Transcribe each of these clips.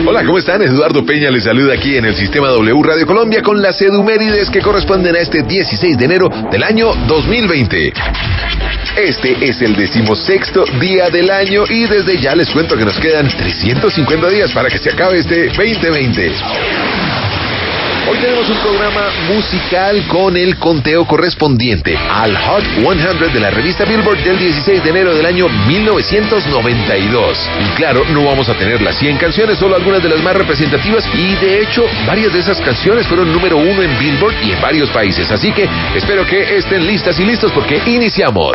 Hola, ¿cómo están? Eduardo Peña les saluda aquí en el Sistema W Radio Colombia con las edumérides que corresponden a este 16 de enero del año 2020. Este es el 16º día del año y desde ya les cuento que nos quedan 350 días para que se acabe este 2020. Hoy tenemos un programa musical con el conteo correspondiente al Hot 100 de la revista Billboard del 16 de enero del año 1992. Y claro, no vamos a tener las 100 canciones, solo algunas de las más representativas y de hecho, varias de esas canciones fueron número 1 en Billboard y en varios países. Así que espero que estén listas y listos porque iniciamos.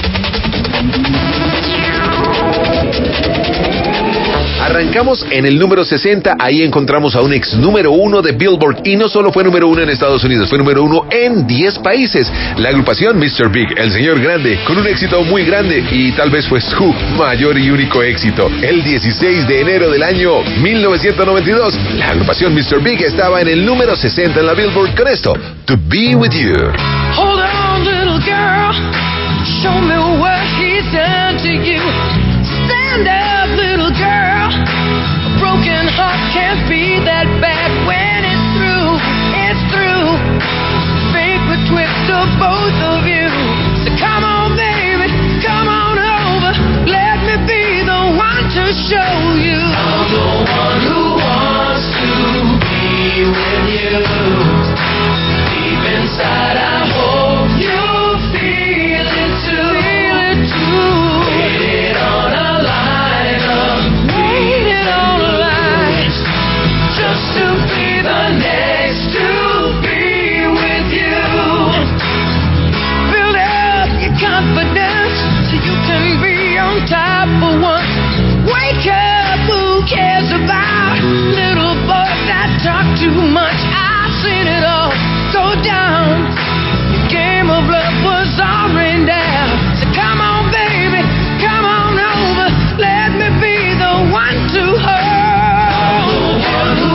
Arrancamos en el número 60, ahí encontramos a un ex número 1 de Billboard y no solo fue número 1 en Estados Unidos, fue número 1 en 10 países. La agrupación Mr. Big, el señor grande, con un éxito muy grande y tal vez fue su mayor y único éxito. El 16 de enero del año 1992, la agrupación Mr. Big estaba en el número 60 en la Billboard con esto, To Be With You. Hold on, little girl, show me what he's done to you. Stand up, little girl. A broken heart can't be that bad when it's through. It's through. Fate betwixt of both of you. So come on, baby, come on over. Let me be the one to show you. I'm the one who wants to be with you. Deep inside, I hope you feel it too. Feel it too. Waited on a line up. Waited on a line. Just to be the next to be with you. Build up your confidence so you can be on top for once. Wake up, who cares about little boys that talk too much? I've seen it all go down. The game of love was all rained down. So come on, baby, come on over. Let me be the one to hold. I'm the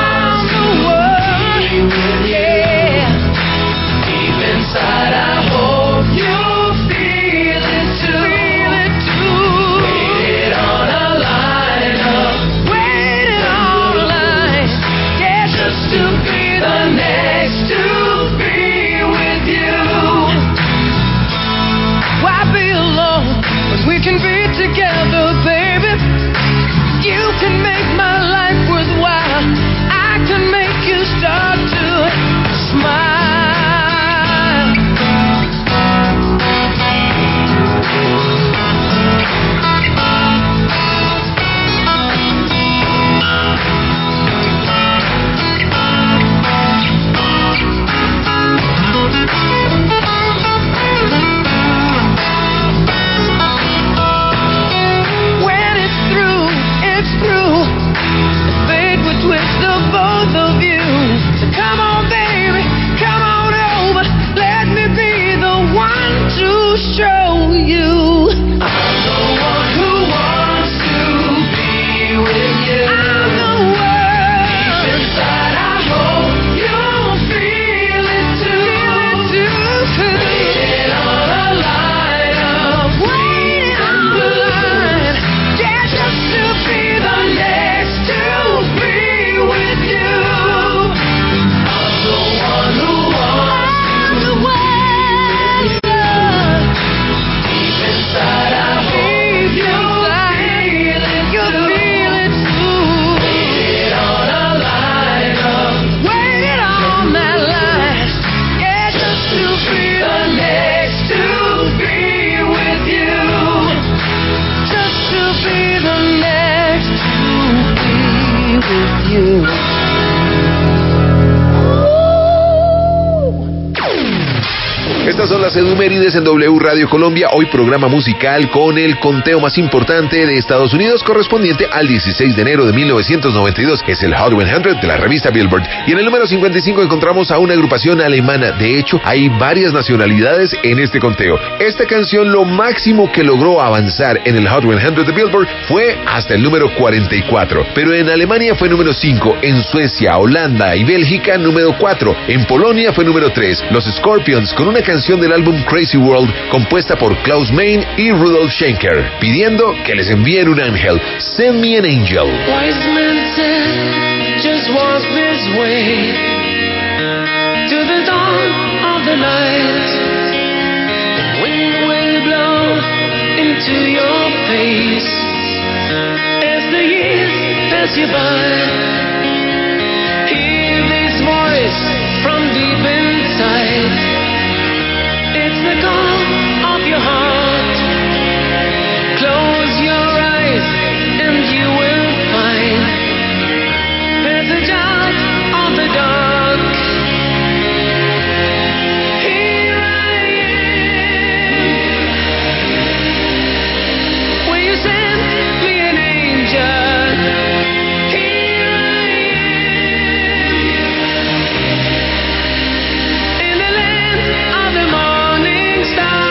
one, yeah. Deep inside, I hope you feel it too. Feel it too. Waited on a line up. Waited on a line. Yeah, just to be the next to be with you. Why be alone when we can be together, baby? You can make my life worthwhile. I can make you start to smile. When it's through, it's through. The fate would twist of both of you. So come on, baby, come on over. Let me be the one to show you. I'm the one who wants to be with you. I'm the one. Deep inside, I hope you'll feel it too. Waiting on a line up. Waiting on the line. Yeah, just to be the next to be with you. I'm the one who wants to be with you. Deep inside, I hope you'll feel it too. Waited on a line up. Waited on that line. Yeah, just to be the next to be with you. Just to be the next to be with you. Estas son las edumérides en W Radio Colombia, hoy programa musical con el conteo más importante de Estados Unidos correspondiente al 16 de enero de 1992, es el Hot 100 de la revista Billboard. Y en el número 55 encontramos a una agrupación alemana, de hecho hay varias nacionalidades en este conteo. Esta canción lo máximo que logró avanzar en el Hot 100 de Billboard fue hasta el número 44, pero en Alemania fue número 5, en Suecia, Holanda y Bélgica número 4, en Polonia fue número 3, los Scorpions con una canción canción del álbum Crazy World, compuesta por Klaus Meine y Rudolf Schenker, pidiendo que les envíen un ángel. Send me an angel. Wise men said, just walk this way to the dawn of the light. The wind will blow into your face as the years pass you by. Hear this voice from deep inside. It's the call of your heart. Close your eyes and you will find there's a child on the dark. Here I am. Will you send me an angel? Here I am. In the land of the morning star.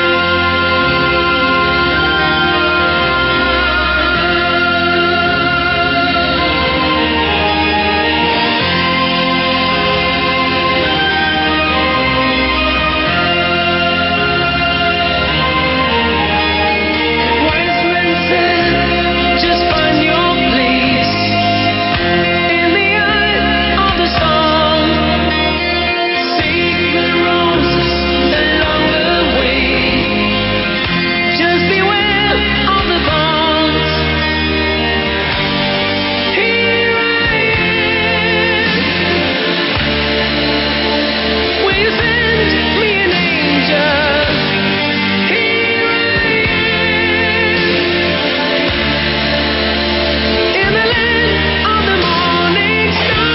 Wise men said, just find your place in the eye of the storm. Seek the roses along the way. Just beware of the thorns. Here I am. Will you send me an angel? Here I am. In the land of the morning star.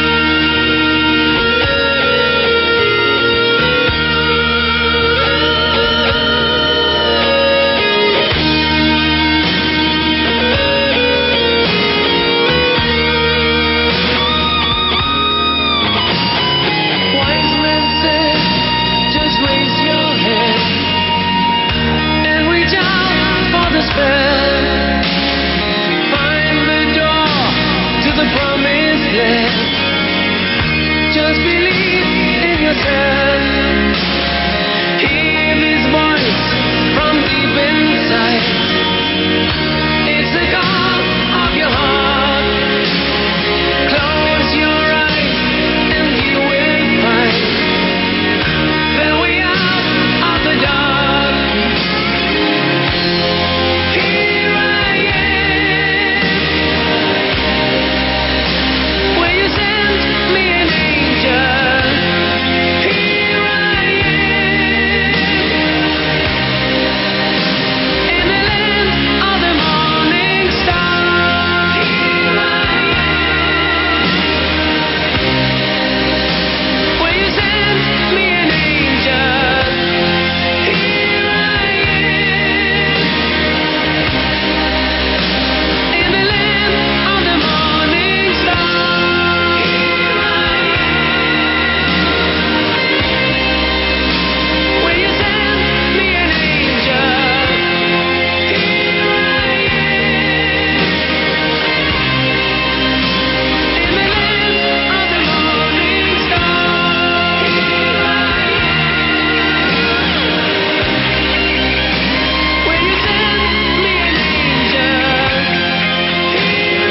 Wise men said, just raise your head and reach out for the spell. Find the door to the promised land. Just believe in yourself. Hear this voice from deep inside. It's the call of your heart. Close your eyes and you will find the way out of the dark. Here I am. Will you send me an angel? Here I am. In the land of the morning star. Here I am. Will you send me an angel? Here I am. In the land of the morning star. Here I am. Will you send me an angel? Here I am. In the land of the morning star. Here I am. Will you send me an angel? Here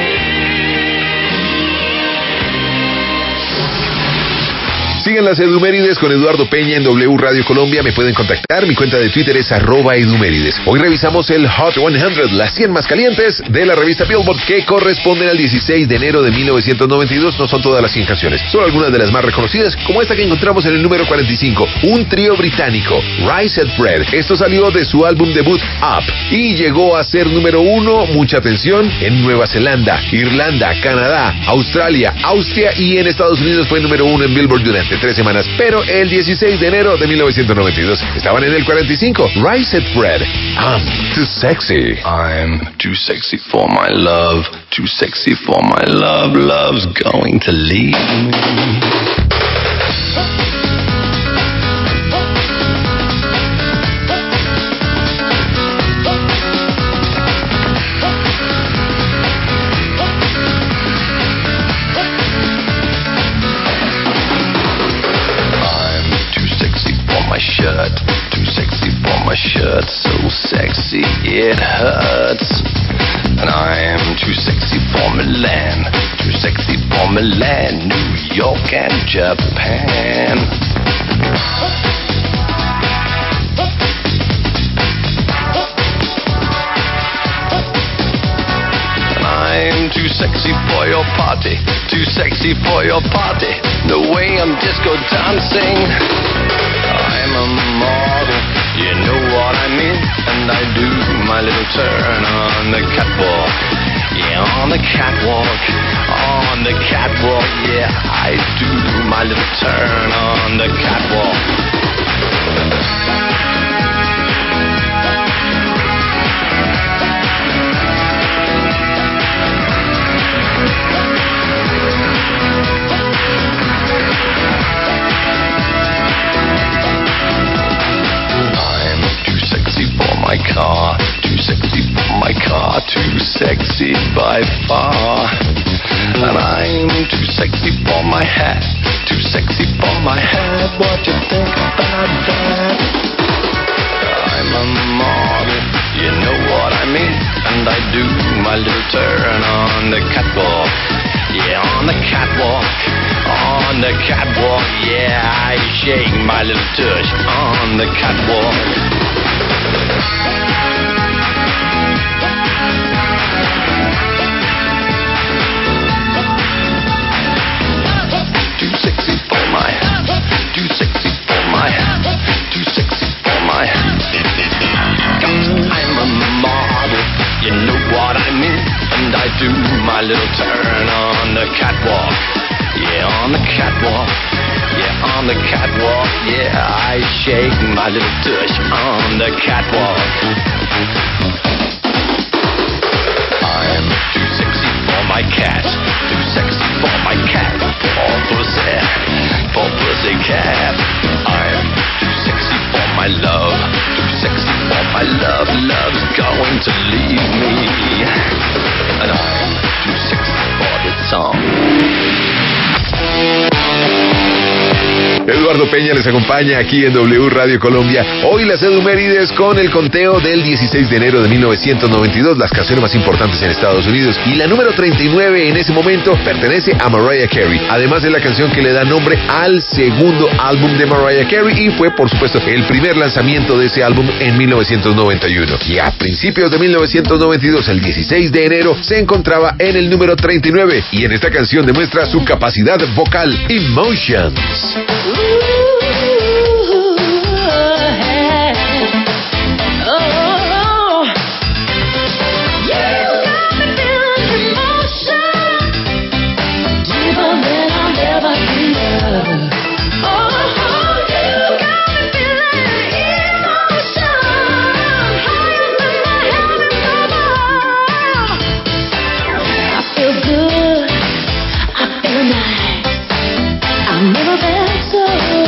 Sigan las Edumérides con Eduardo Peña en W Radio Colombia. Me pueden contactar. Mi cuenta de Twitter es @Edumérides. Hoy revisamos el Hot 100, las 100 más calientes de la revista Billboard, que corresponden al 16 de enero de 1992. No son todas las 100 canciones, solo algunas de las más reconocidas, como esta que encontramos en el número 45, un trío británico, Rice and Bread. Esto salió de su álbum debut Up y llegó a ser número 1, mucha atención, en Nueva Zelanda, Irlanda, Canadá, Australia, Austria y en Estados Unidos fue número 1 en Billboard durante 3 semanas, pero el 16 de enero de 1992 estaban en el 45, Rice and Bread, I'm Too Sexy. I'm too sexy for my love, too sexy for my love, love's going to leave me. I'm too sexy for my shirt. it hurts. And I'm too sexy for Milan, too sexy for Milan, New York and Japan. I'm too sexy for your party, too sexy for your party. No way I'm disco dancing. I'm a model, you know what I mean. And I do my little turn on the catwalk. Yeah, on the catwalk, on the catwalk. Yeah, I do my little turn on the catwalk. My car, too sexy for my car, too sexy by far. And I'm too sexy for my hat, too sexy for my hat. What you think about that? I'm a model, you know what I mean. And I do my little turn on the catwalk. Yeah, on the catwalk, on the catwalk. Yeah, I shake my little tush on the catwalk. Too sexy for my, too sexy for my, too sexy for my. I'm a model, you know what I mean. And I do my little turn on the catwalk. Yeah, on the catwalk. Yeah, on the catwalk. Yeah, I shake my little tush on the catwalk. I'm too sexy for my cat, too sexy for my cat, for pussy cat. I'm too sexy for my love, too sexy for my love. Love's going to leave me, and I'm too sexy for this song. Eduardo Peña les acompaña aquí en W Radio Colombia. Hoy las Edumérides con el conteo del 16 de enero de 1992, las canciones más importantes en Estados Unidos. Y la número 39 en ese momento pertenece a Mariah Carey. Además es la canción que le da nombre al segundo álbum de Mariah Carey y fue, por supuesto, el primer lanzamiento de ese álbum en 1991. Y a principios de 1992, el 16 de enero, se encontraba en el número 39. Y en esta canción demuestra su capacidad vocal, Emotions. I've never been so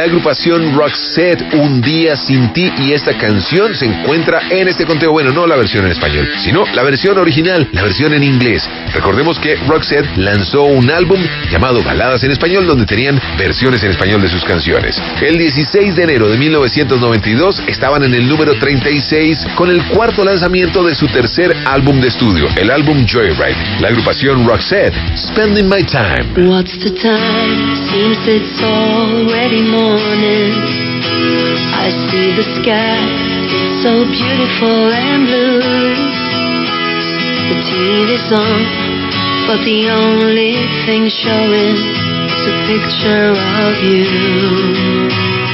agrupación Roxette, Un Día Sin Ti, y esta canción se encuentra en este conteo. Bueno, no la versión en español, sino la versión original, la versión en inglés. Recordemos que Roxette lanzó un álbum llamado Baladas en Español, donde tenían versiones en español de sus canciones. El 16 de enero de 1992 estaban en el número 36 con el cuarto lanzamiento de su tercer álbum de estudio, el álbum Joyride. La agrupación Roxette, Spending My Time. What's the time? Seems it's already morning. I see the sky, it's so beautiful and blue. The TV's on, but the only thing showing is a picture of you.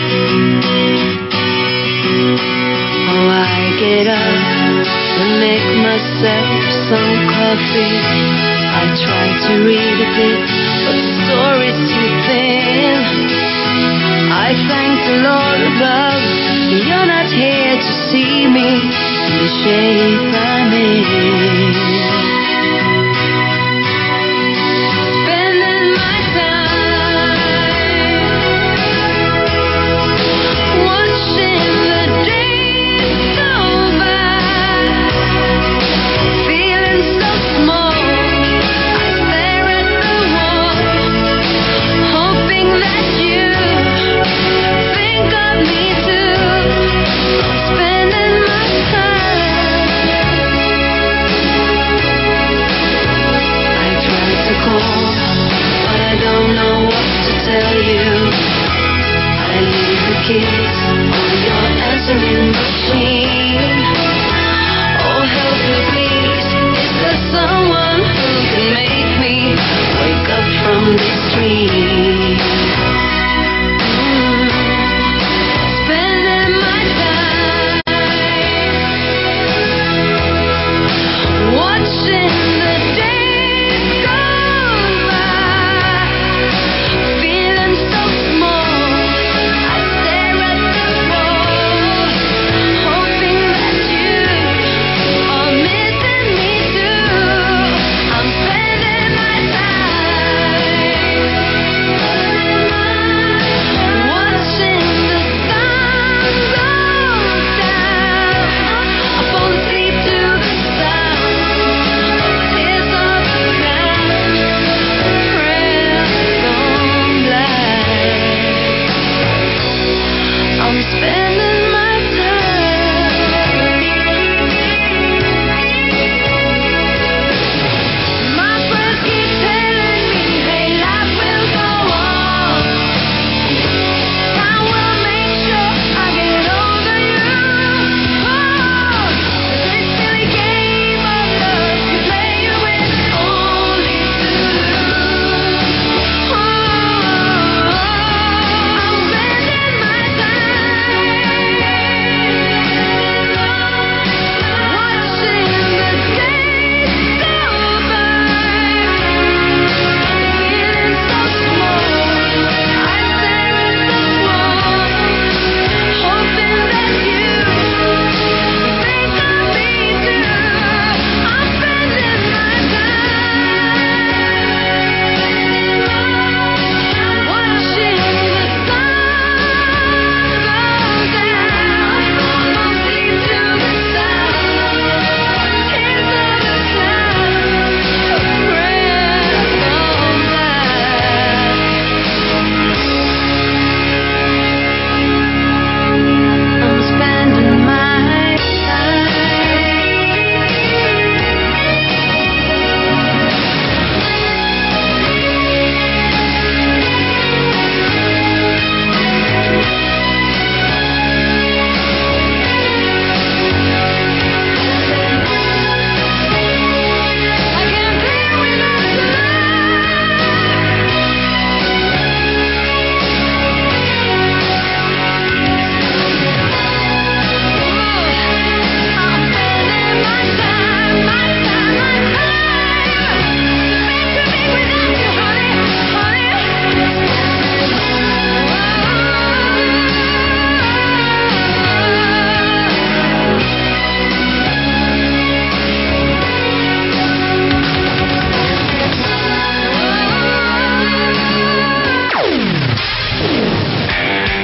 Oh, I get up and make myself some coffee. I try to read a bit, but the story's too thin. I thank the Lord above, you're not here to see me in the shape I'm in. Spending my time watching the days go by, feeling so small. Tell you, I leave the keys on your answering machine. Oh, help me please, is there someone who can make me wake up from this dream? Spending my time watching the days go by. Missing me. 'Cause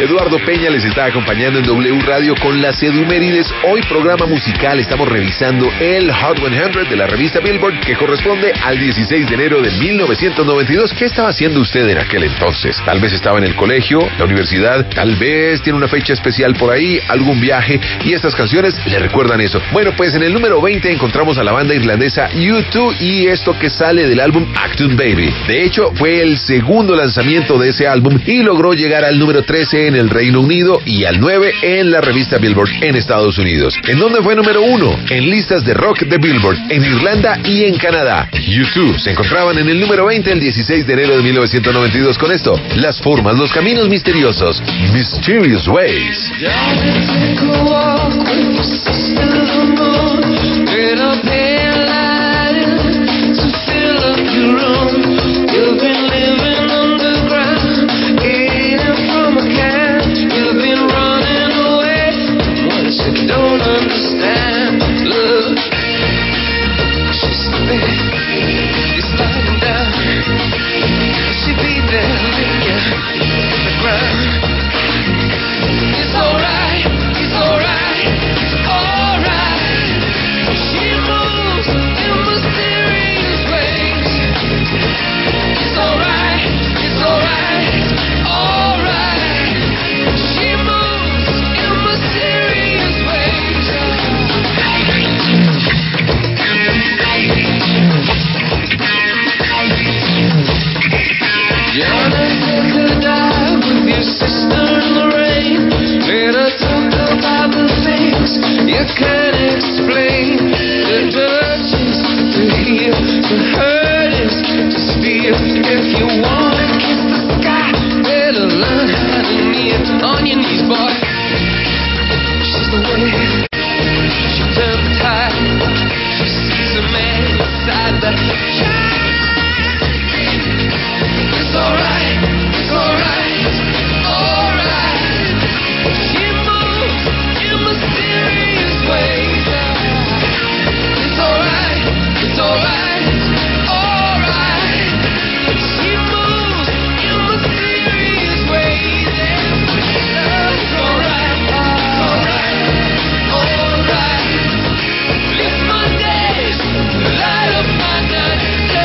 Eduardo Peña les está acompañando en W Radio con las Edumérides. Hoy programa musical, estamos revisando el Hot 100 de la revista Billboard, que corresponde al 16 de enero de 1992. ¿Qué estaba haciendo usted en aquel entonces? Tal vez estaba en el colegio, la universidad, tal vez tiene una fecha especial por ahí, algún viaje, y estas canciones le recuerdan eso. Bueno, pues en el número 20 encontramos a la banda irlandesa U2 y esto que sale del álbum Achtung Baby. De hecho, fue el segundo lanzamiento de ese álbum y logró llegar al número 13 en el Reino Unido y al 9 en la revista Billboard en Estados Unidos. ¿En dónde fue número 1? En listas de rock de Billboard, en Irlanda y en Canadá. U2 se encontraban en el número 20 el 16 de enero de 1992 con esto, Las formas, los caminos misteriosos, Mysterious Ways. Don't understand, look, she's there, you're sliding down, she'll be there, lick you from the ground. It's alright, it's alright, it's alright, she moves in mysterious ways. It's alright, it's alright, alright, she moves in mysterious ways. Jonathan could die with your sister in the rain. Later talk about the things you can't explain. The dirt is to hear, the hurt is to steer. If you wanna kiss the sky, better learn how to kneel on your knees, boy. She's the wave, she turns the tide. She sees a man inside the child. It's alright, it's alright, alright. She moves in mysterious ways. It's alright, it's alright, alright. She moves in mysterious ways. It's alright, alright. Lift my days, light up my night.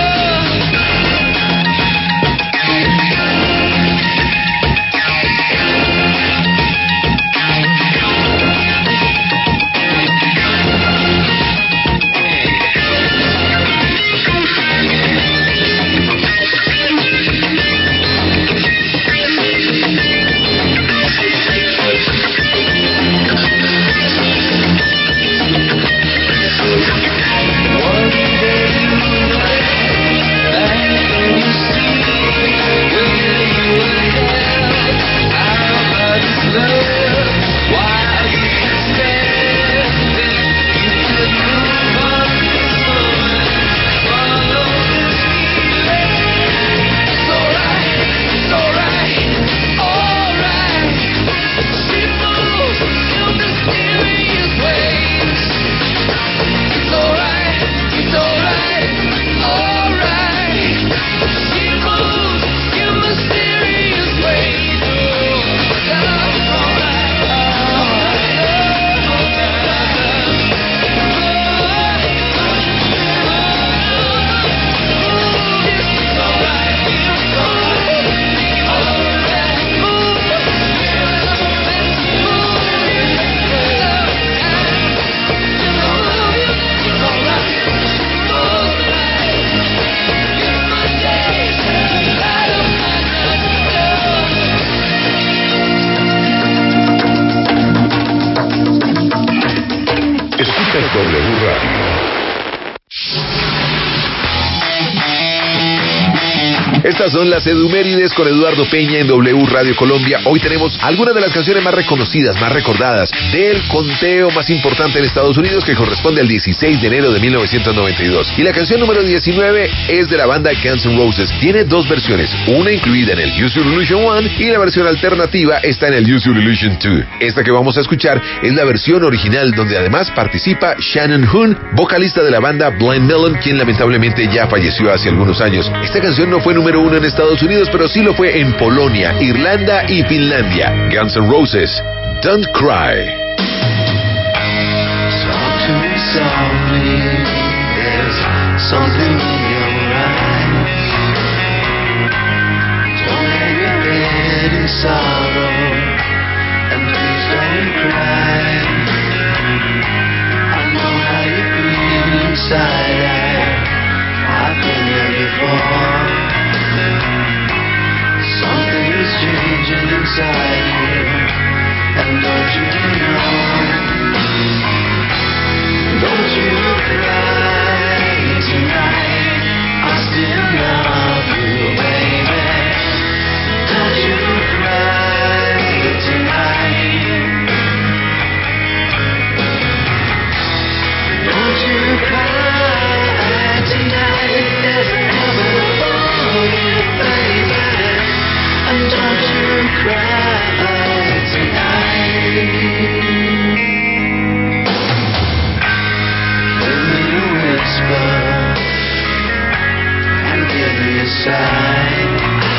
Estas son las Edumérides con Eduardo Peña en W Radio Colombia. Hoy tenemos algunas de las canciones más reconocidas, más recordadas del conteo más importante en Estados Unidos, que corresponde al 16 de enero de 1992. Y la canción número 19 es de la banda Guns N' Roses. Tiene dos versiones, una incluida en el Use Your Illusion 1 y la versión alternativa está en el Use Your Illusion 2. Esta que vamos a escuchar es la versión original, donde además participa Shannon Hoon, vocalista de la banda Blind Melon, quien lamentablemente ya falleció hace algunos años. Esta canción no fue número número 1 en Estados Unidos, pero sí lo fue en Polonia, Irlanda y Finlandia. Guns N' Roses, Don't Cry. Talk to me softly, there's something in your eyes. Don't hang your head in sorrow, and please don't cry. I know how you feel inside, I've been there before. Something is changing inside you, and don't you know? Don't you cry tonight, I still love you, baby. Don't you cry tonight. Don't you cry tonight, there's heaven for you, baby. And don't you cry tonight. And give me a sign,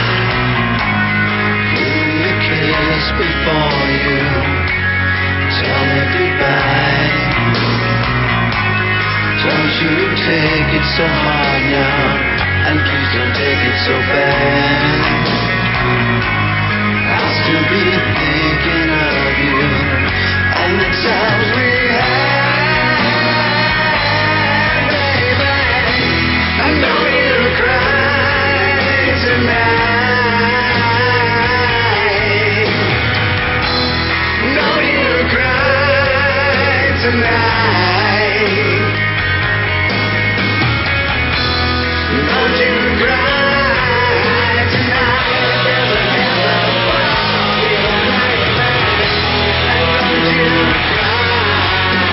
give me a kiss before you tell me goodbye. Don't you take it so hard now, and please don't take it so bad. I'll still be thinking of you and the times we had. And don't you cry tonight. Don't you cry tonight. Don't you cry tonight. There's a heaven for you, baby. And don't you cry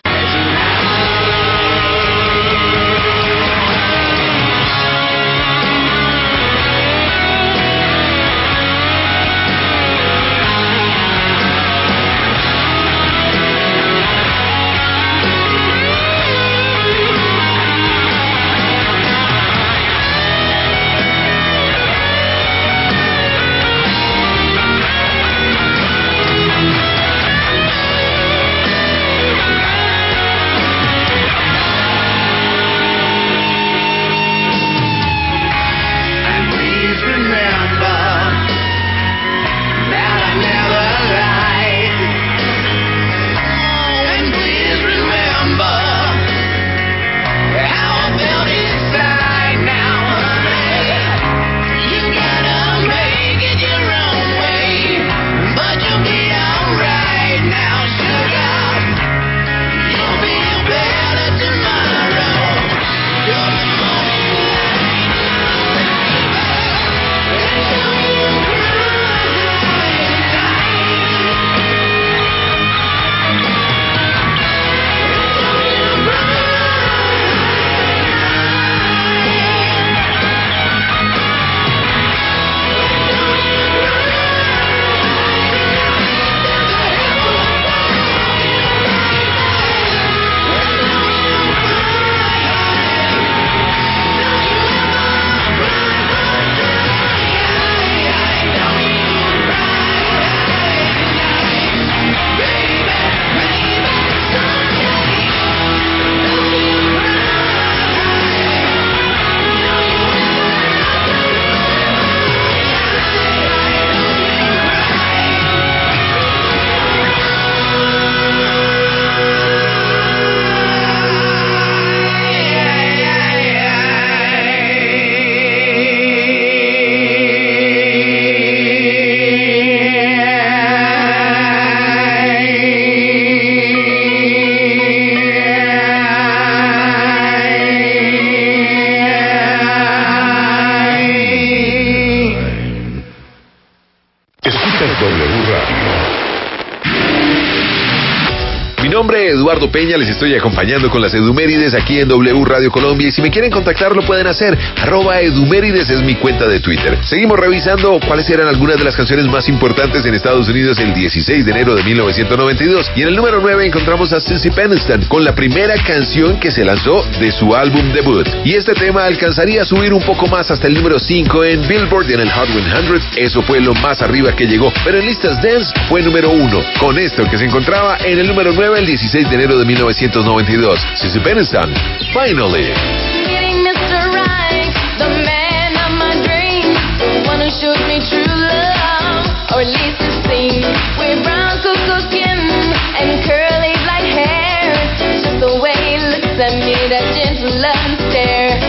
Eduardo Peña, les estoy acompañando con las Edumérides aquí en W Radio Colombia, y si me quieren contactar lo pueden hacer, @Edumérides es mi cuenta de Twitter. Seguimos revisando cuáles eran algunas de las canciones más importantes en Estados Unidos el 16 de enero de 1992, y en el número 9 encontramos a Susie Peniston con la primera canción que se lanzó de su álbum debut, y este tema alcanzaría a subir un poco más hasta el número 5 en Billboard y en el Hot 100, eso fue lo más arriba que llegó, pero en listas dance fue número 1, con esto que se encontraba en el número 9 el 16 de enero de 1992, Susie Peniston, Finally. Meeting Mr. Right, the man of my dreams, the one who showed me true love, or at least it seemed. With brown cocoa skin and curly black hair, it's just the way he looks at me, that gentle love stare.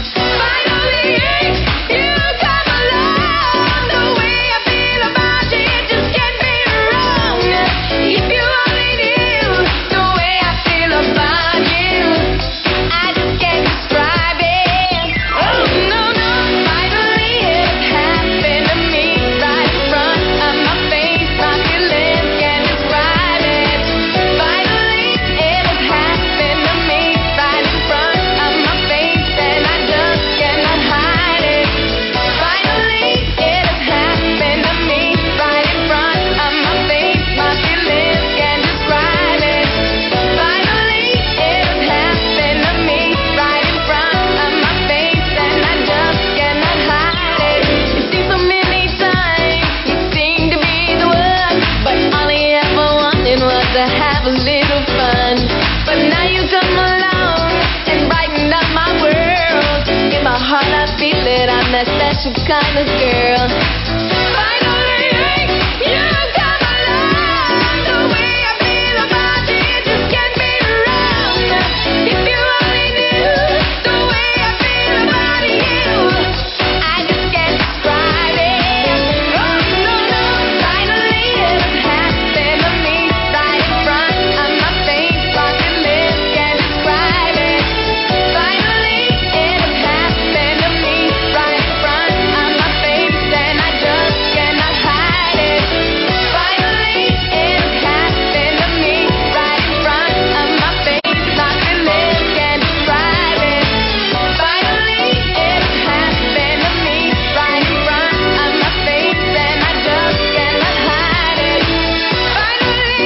Finally, you come along. The way I feel about you, it just can't be wrong. If you only knew the way I feel about you, I just can't describe it. Oh, no, no. Finally, it happened to me right in front of my face. My feelings can't describe it. Finally, it has happened to me right in front of my face, and I just cannot hide it. Finally, it has happened to me right in front of my face. My feelings can't describe it. Finally, it has happened to me right in front of my face, and I just cannot hide it. It seems so many times you seemed to be the one, but all he ever wanted was to have a little fun. But now you come along and brighten up my world. In my heart I feel it, I'm that special kind of girl. Finally, you come along. The way I feel about you, it just can't be wrong. If you only knew the way I feel about you, I just can't describe it. Oh, no, no. Finally, it has happened to me right in front of my face. My feelings can't describe it. Finally, it has happened to me right in front of my face, and I just cannot hide it. Finally, it has happened to me right in front of my face. My feelings can't describe it. Finally, it has happened to me right in front of my face, and I just cannot hide it. Finally,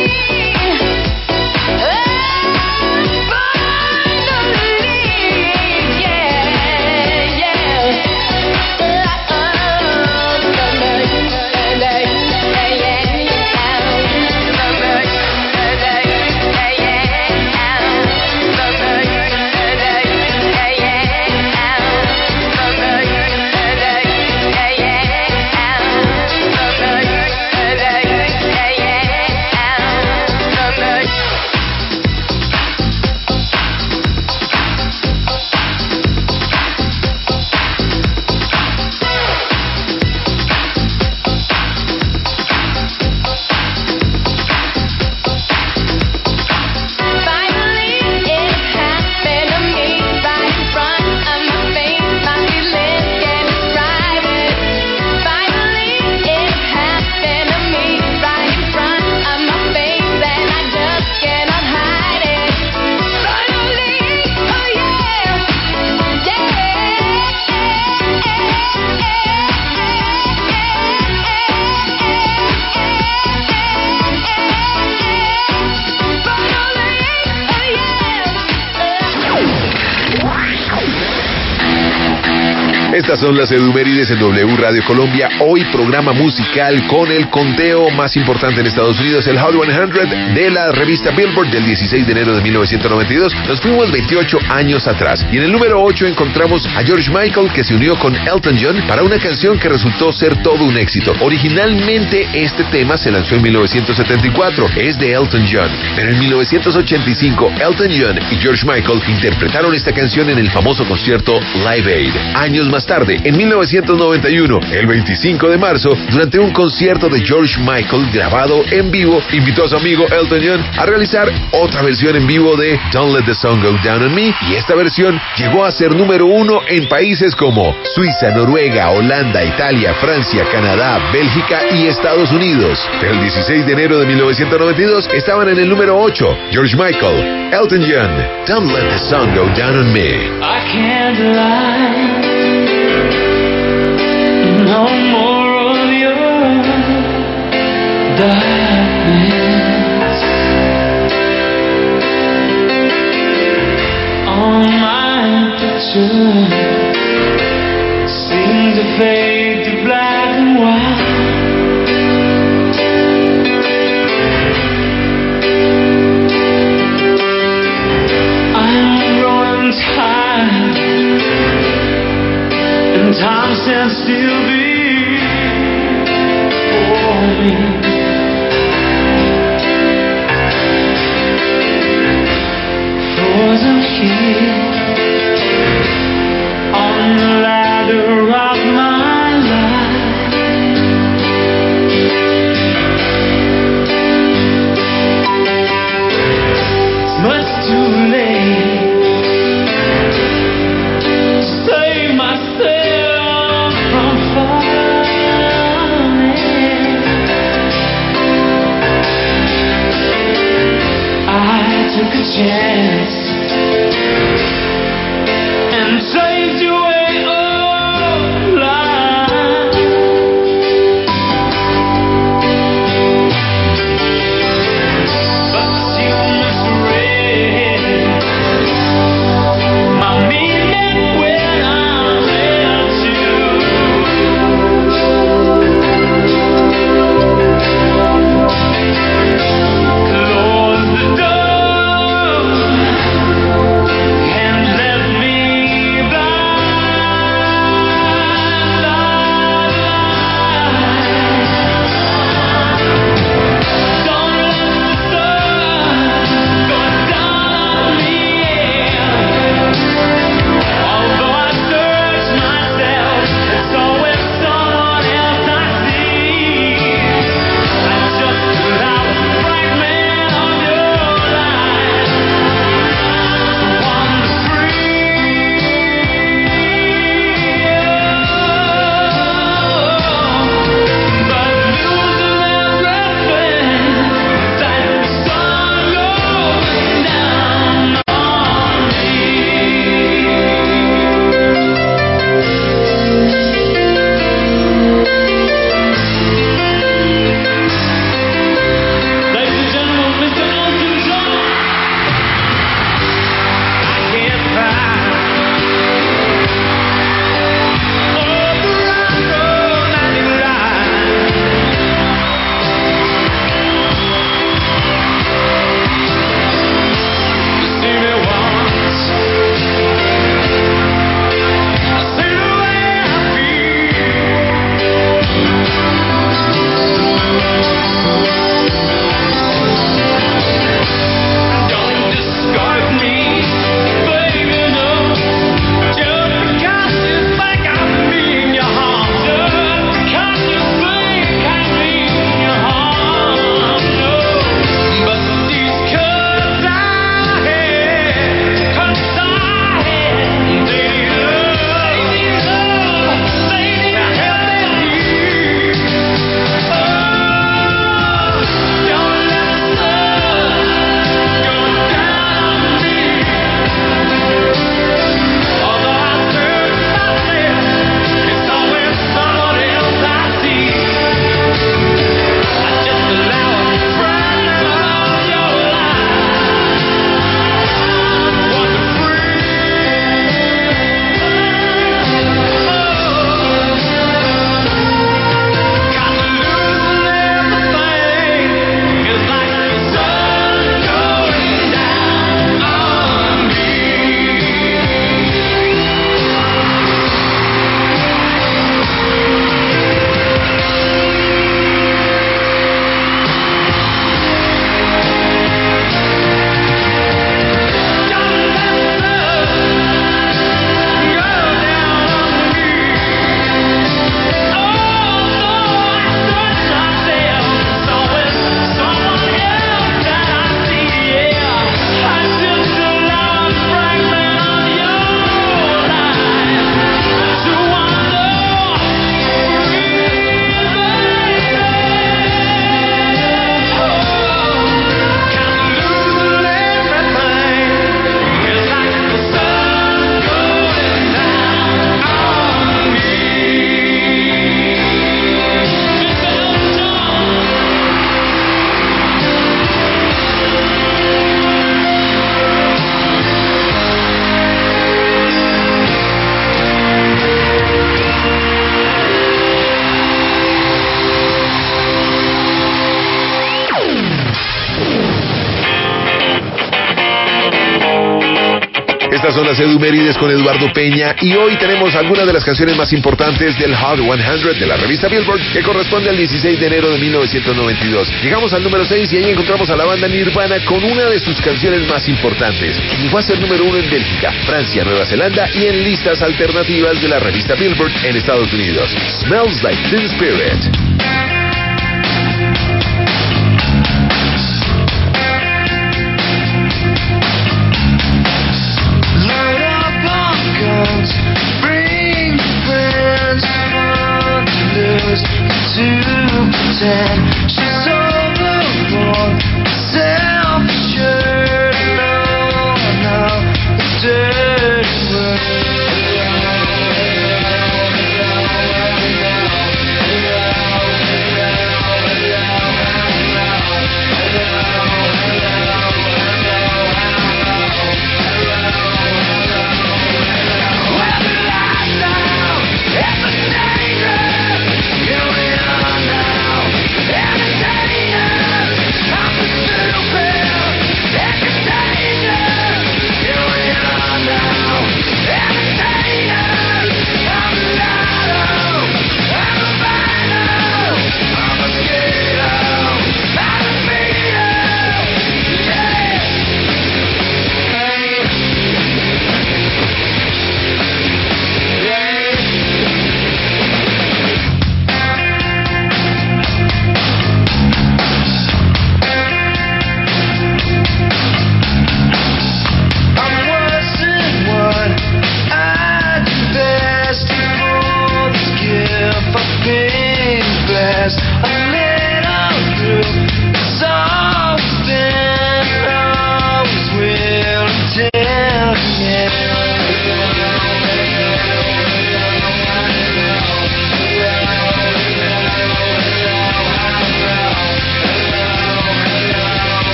Estas son las Edumérides en W Radio Colombia. Hoy programa musical con el conteo más importante en Estados Unidos, el Hot 100 de la revista Billboard del 16 de enero de 1992. Nos fuimos 28 años atrás. Y en el número 8 encontramos a George Michael, que se unió con Elton John para una canción que resultó ser todo un éxito. Originalmente este tema se lanzó en 1974. Es de Elton John. Pero en 1985 Elton John y George Michael interpretaron esta canción en el famoso concierto Live Aid. Años más tarde, en 1991, el 25 de marzo, durante un concierto de George Michael grabado en vivo, invitó a su amigo Elton John a realizar otra versión en vivo de Don't Let the Sun Go Down on Me, y esta versión llegó a ser número 1 en países como Suiza, Noruega, Holanda, Italia, Francia, Canadá, Bélgica y Estados Unidos. Pero el 16 de enero de 1992 estaban en el número 8, George Michael, Elton John, Don't Let the Sun Go Down on Me. I can't lie, no more of your darkness on my picture seems to fade to black and white. And time stands still before me. Frozen here on the ladder of my life. It's much too late. Save myself from falling. son las Edumérides con Eduardo Peña y hoy tenemos algunas de las canciones más importantes del Hot 100 de la revista Billboard, que corresponde al 16 de enero de 1992. Llegamos al número 6 y ahí encontramos a la banda Nirvana con una de sus canciones más importantes, que llegó a ser número 1 en Bélgica, Francia, Nueva Zelanda y en listas alternativas de la revista Billboard en Estados Unidos. Smells Like Teen Spirit. Bring friends, fun to lose, to pretend she's overboard, self-assured, alone, the dirty word.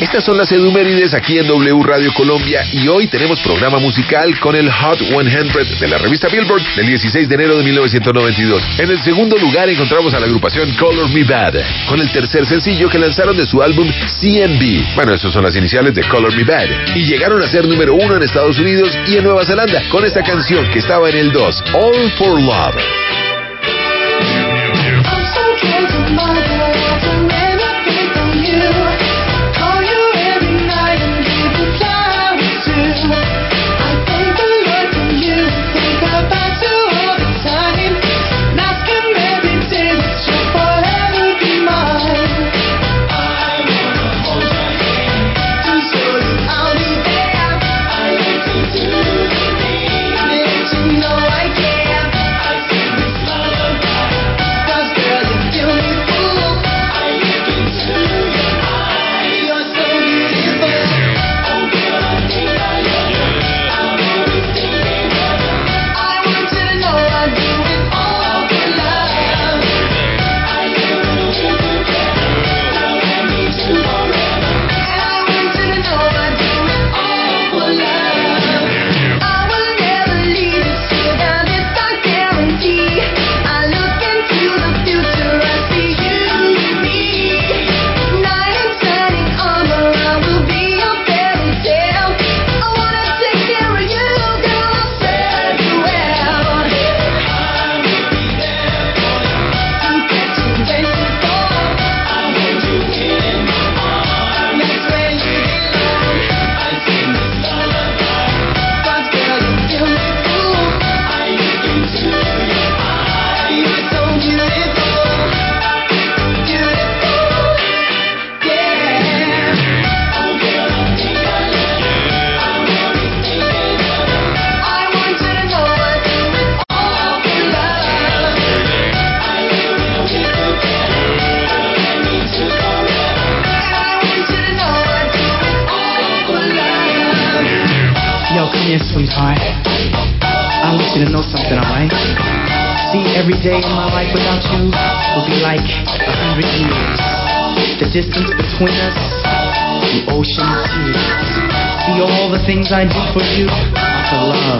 Estas son las Edumérides aquí en W Radio Colombia y hoy tenemos programa musical con el Hot 100 de la revista Billboard del 16 de enero de 1992. En el segundo lugar encontramos a la agrupación Color Me Bad con el tercer sencillo que lanzaron de su álbum CMB. Bueno, esas son las iniciales de Color Me Bad. Y llegaron a ser número 1 en Estados Unidos y en Nueva Zelanda con esta canción que estaba en el 2, All for Love. Sweetheart, I want you to know something, alright? See, every day in my life without you will be like 100 years. The distance between us, the ocean of tears. See, all the things I do for you are for love.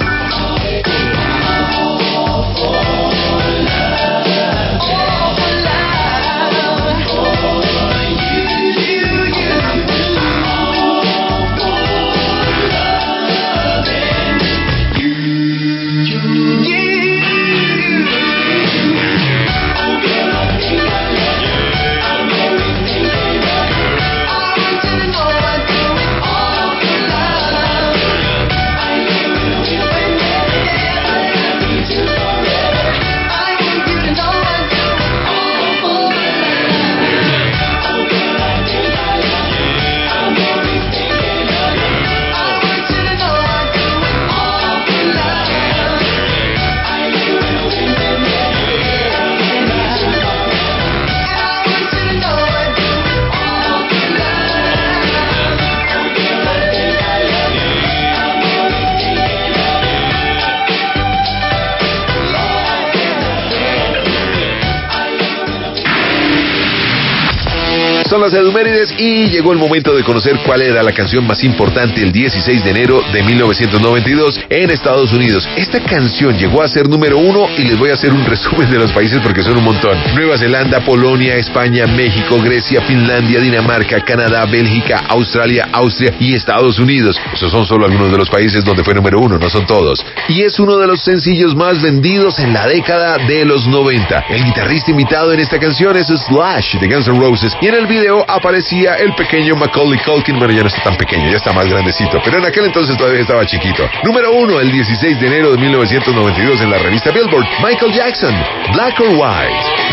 Son las Edumérides y llegó el momento de conocer cuál era la canción más importante el 16 de enero de 1992 en Estados Unidos. Esta canción llegó a ser número 1 y les voy a hacer un resumen de los países porque son un montón. Nueva Zelanda, Polonia, España, México, Grecia, Finlandia, Dinamarca, Canadá, Bélgica, Australia, Austria y Estados Unidos. Esos son solo algunos de los países donde fue número 1, no son todos. Y es uno de los sencillos más vendidos en la década de los 90. El guitarrista invitado en esta canción es Slash de Guns N' Roses y en el video aparecía el pequeño Macaulay Culkin. Bueno, ya no está tan pequeño, ya está más grandecito, pero en aquel entonces todavía estaba chiquito. Número 1 el 16 de enero de 1992 en la revista Billboard, Michael Jackson, Black or White.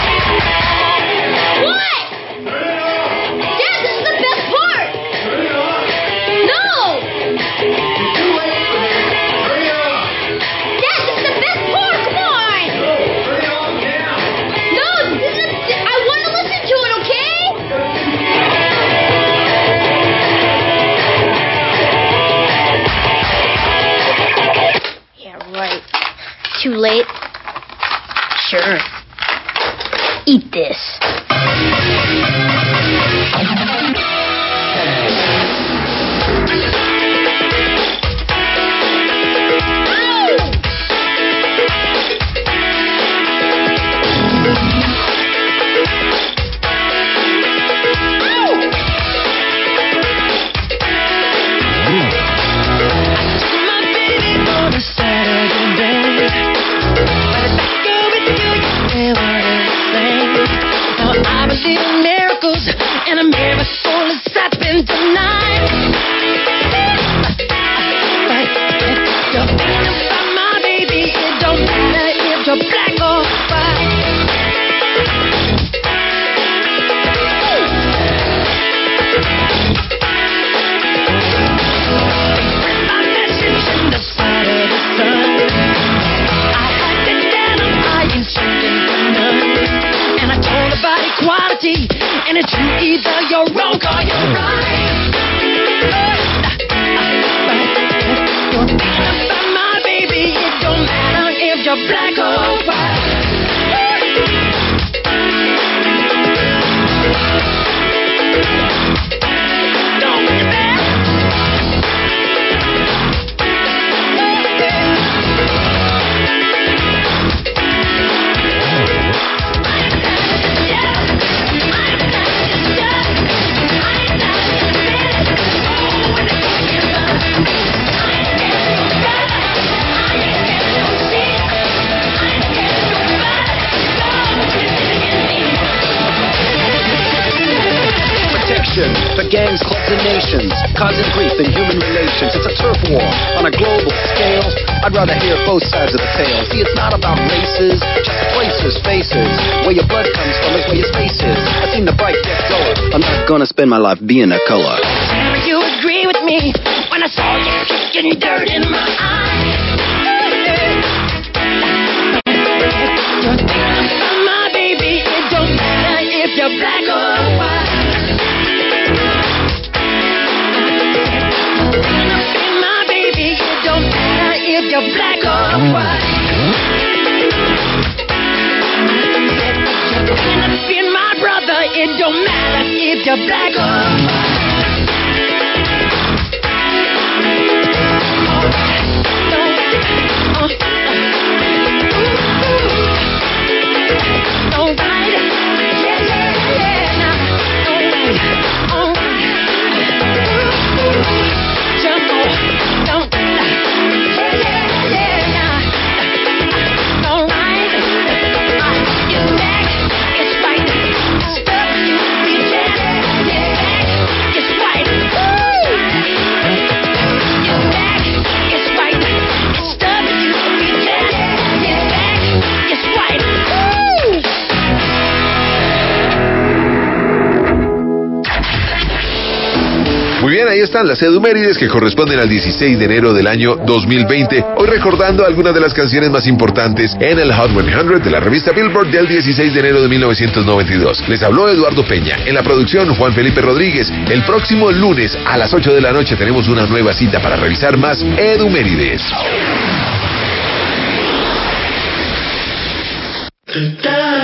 Too late? Sure. Eat this. I believe in miracles, and a miracle is happening tonight. You're thinking about my baby, it don't matter if you're black or white. My message in the side of the sun. I had to get them, I ain't checking for none. And I told about equality, and it's true, either you're wrong or you're right. You're thinking about my baby, it don't matter if you're black or white. Don't be there. For gangs, clubs, and nations, causing grief in human relations. It's a turf war on a global scale. I'd rather hear both sides of the tale. See, it's not about races, just places, faces. Where your blood comes from is where your space is. I seen the bright get duller. I'm not gonna spend my life being a color. You agree with me when I saw you kicking dirt in my eye. You're thinking about my baby, it don't matter if you're black or white. If you're black or white, you're gonna be my brother. It don't matter if you're black or white. All right, yeah, now, all right, jump on, don't. Muy bien, ahí están las edumérides que corresponden al 16 de enero del año 2020. Hoy recordando algunas de las canciones más importantes en el Hot 100 de la revista Billboard del 16 de enero de 1992. Les habló Eduardo Peña. En la producción, Juan Felipe Rodríguez. El próximo lunes a las 8 de la noche tenemos una nueva cita para revisar más edumérides.